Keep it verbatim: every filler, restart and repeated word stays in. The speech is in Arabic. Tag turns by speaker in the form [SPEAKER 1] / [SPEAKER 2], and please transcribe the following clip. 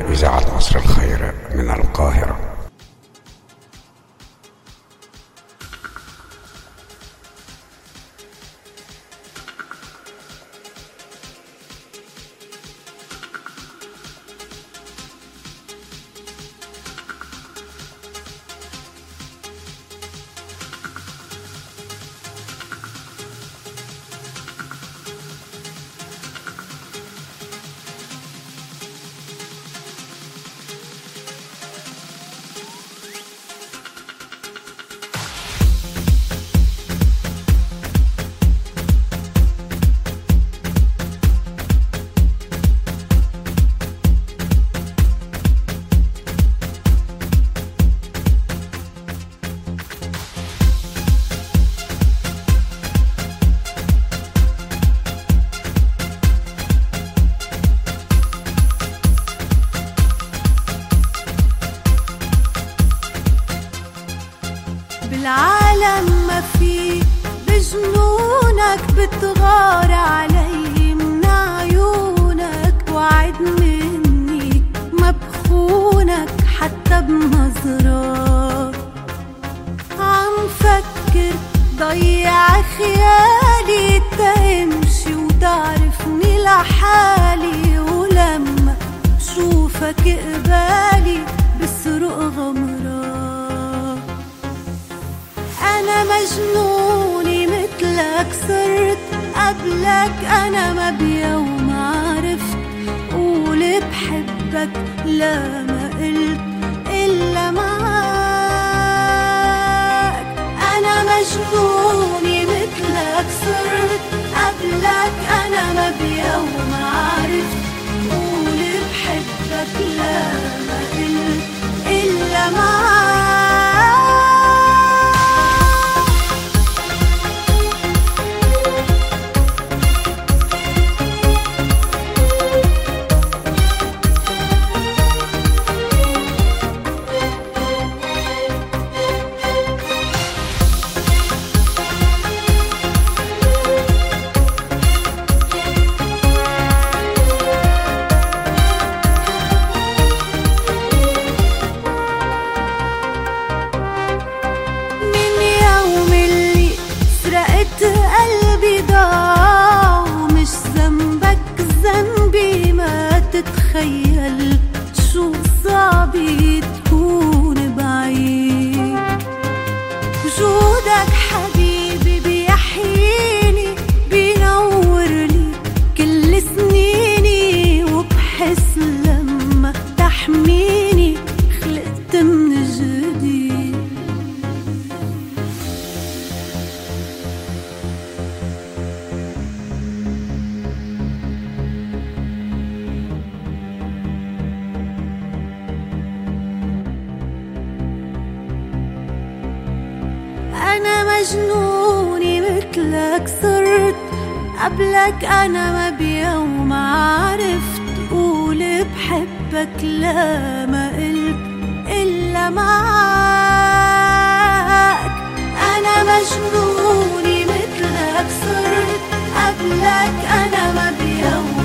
[SPEAKER 1] إذاعة عصر الخير من القاهرة.
[SPEAKER 2] بالعالم ما في بجنونك بتغار علي من عيونك، وعد مني ما بخونك حتى بنظرات. عم فكر ضيع خيالي تمشي وتعرفني لحالي، ولما شوفك قبالي بسرق غمرات. أنا مجنوني مثلك صرت قبلك، أنا ما بيوم عرفت قول بحبك لا ما قلت إلا معاك. أنا مجنوني مثلك صرت قبلك، أنا ما بيوم عرفت قول بحبك لا ما قلت إلا معاك. قلبي ضاع ومش ذنبك ذنبي، ما تتخيل شو صعب تكون بعيد. وجودك حبيبي بيحييني بينور لي كل سنيني، وبحس لما تحميني خلقت من جديد. أنا مجنوني مثلك صرت قبلك، أنا ما بيوم عرفت قول بحبك لا ما قلت إلا معاك. أنا مجنوني مثلك صرت قبلك، أنا ما بيوم